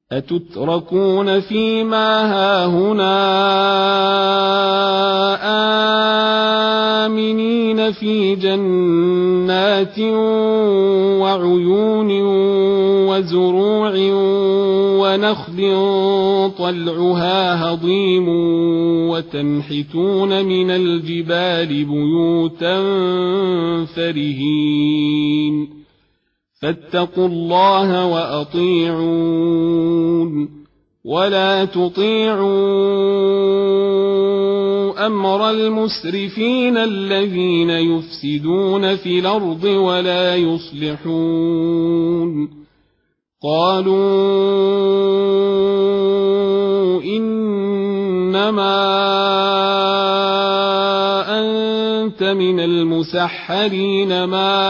أتتركون فيما هاهنا آمنين في جنات وعيون وزروع ونخل طلعها هضيم وتنحتون من الجبال بيوتا فرهين فاتقوا الله وأطيعون ولا تطيعوا أمر المسرفين الذين يفسدون في الأرض ولا يصلحون قالوا إنما أنت من المسحرين ما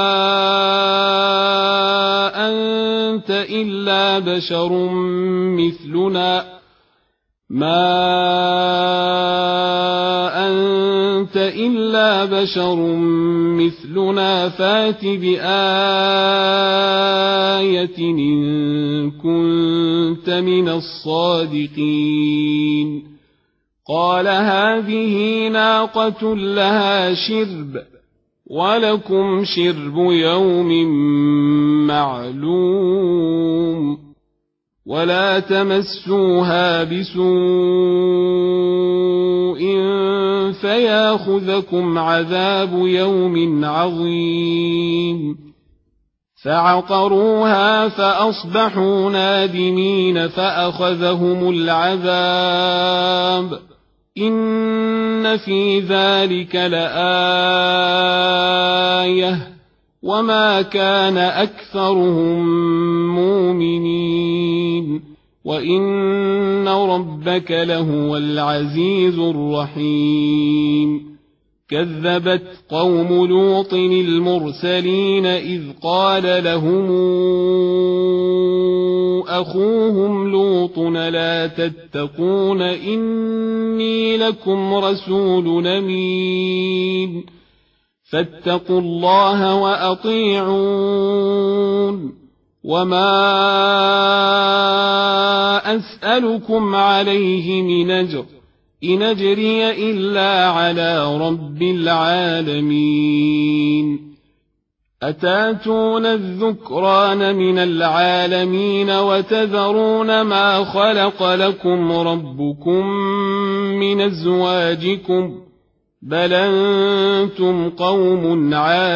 أنت إلا بشر مثلنا فات بآية إن كنت من الصادقين قال هذه ناقة لها شرب ولكم شرب يوم معلوم ولا تمسوها بسوء فياخذكم عذاب يوم عظيم فعقروها فأصبحوا نادمين فأخذهم العذاب إن في ذلك لآية وما كان أكثرهم مؤمنين وإن ربك لهو العزيز الرحيم كذبت قوم لوط المرسلين إذ قال لهم أخوهم لوط لا تتقون إني لكم رسول أمين فاتقوا الله وأطيعون وما أسألكم عليه من أجر إن أجري إلا على رب العالمين أتاتون الذكران من العالمين وتذرون ما خلق لكم ربكم من أزواجكم بل أنتم قوم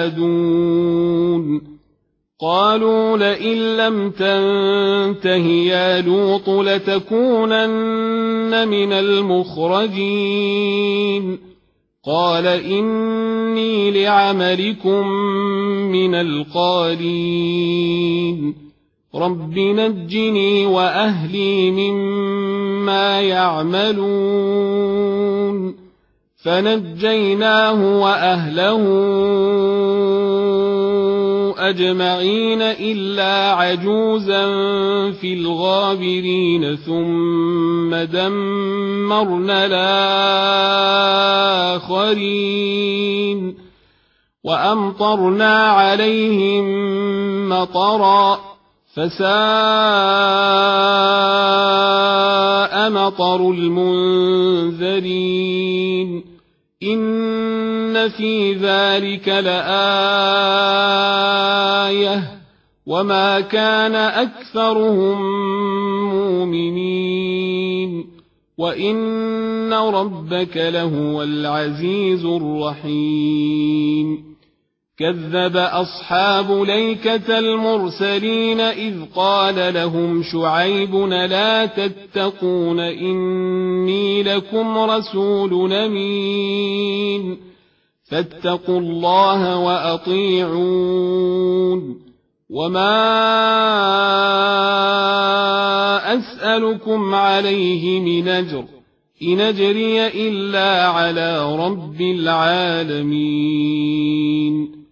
عادون قالوا لئن لم تنته يا لوط لتكونن من المخرجين قال إني لعملكم من القالين رب نجني وأهلي مما يعملون فنجيناه وأهله أجمعين إلا عجوزا في الغابرين ثم دمرنا الآخرين وأمطرنا عليهم مطرا فساء مطر المنذرين إن في ذلك لآية وما كان أكثرهم مؤمنين وإن ربك لهو العزيز الرحيم كذب أصحاب ليكة المرسلين إذ قال لهم شعيب لا تتقون إني لكم رسول أمين فاتقوا الله وأطيعون وما أسألكم عليه من أجر إن أجري إلا على رب العالمين